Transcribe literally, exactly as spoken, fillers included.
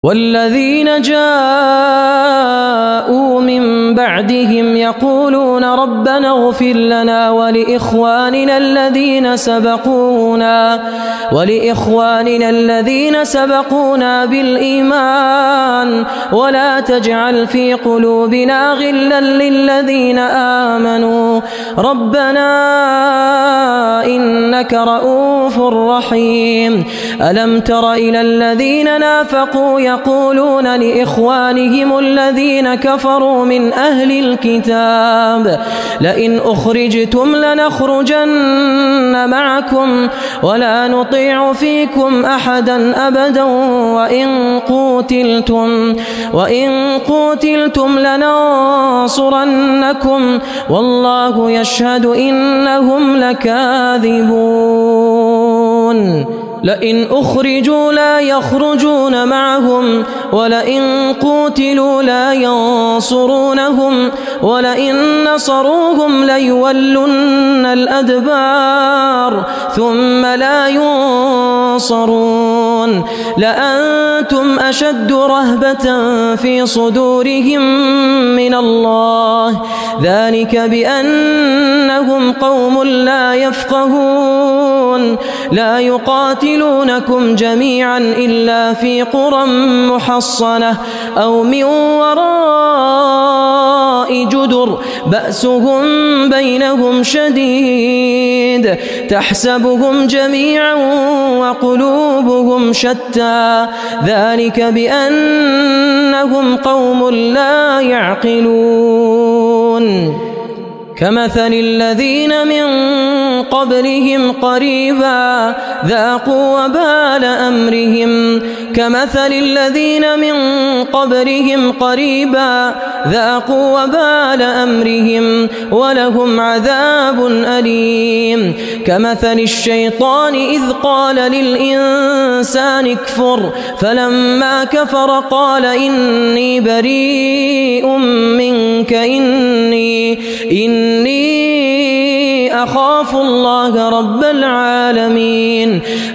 والذين جاءوا من بعدهم يقولون ربنا اغفر لنا ولإخواننا الذين سبقونا ولإخواننا الذين سبقونا بالإيمان ولا تجعل في قلوبنا غلا للذين آمنوا ربنا إنك رؤوف رحيم. ألم تر إلى الذين نافقوا يقولون لإخوانهم الذين كفروا من أهل الكتاب لئن أخرجتم لنخرجن معكم ولا نطيع فيكم أحدا أبدا وإن قوتلتم وإن قوتلتم لننصرنكم والله يشهد إنهم لكاذبون. لئن أخرجوا لا يخرجون معهم ولئن قوتلوا لا ينصرونهم ولئن نصروهم ليولن الأدبار ثم لا ينصرون. لأنتم أشد رهبة في صدورهم من الله ذلك بأنهم قوم لا يفقهون. لا يقاتلونكم جميعا إلا في قرى محصنة أو من وراء جدر بأسهم بينهم شديد تحسبهم جميعا وقلوبهم شتى ذلك بأنهم قوم لا يعقلون. كمثل الذين من قبلهم قريبا ذاقوا وبال أمرهم كمثل الذين من قبلهم قريبا ذاقوا وبال أمرهم ولهم عذاب أليم. كمثل الشيطان إذ قال للإنسان اكفر فلما كفر قال إني بريء منك إني إني أخاف الله رب العالمين.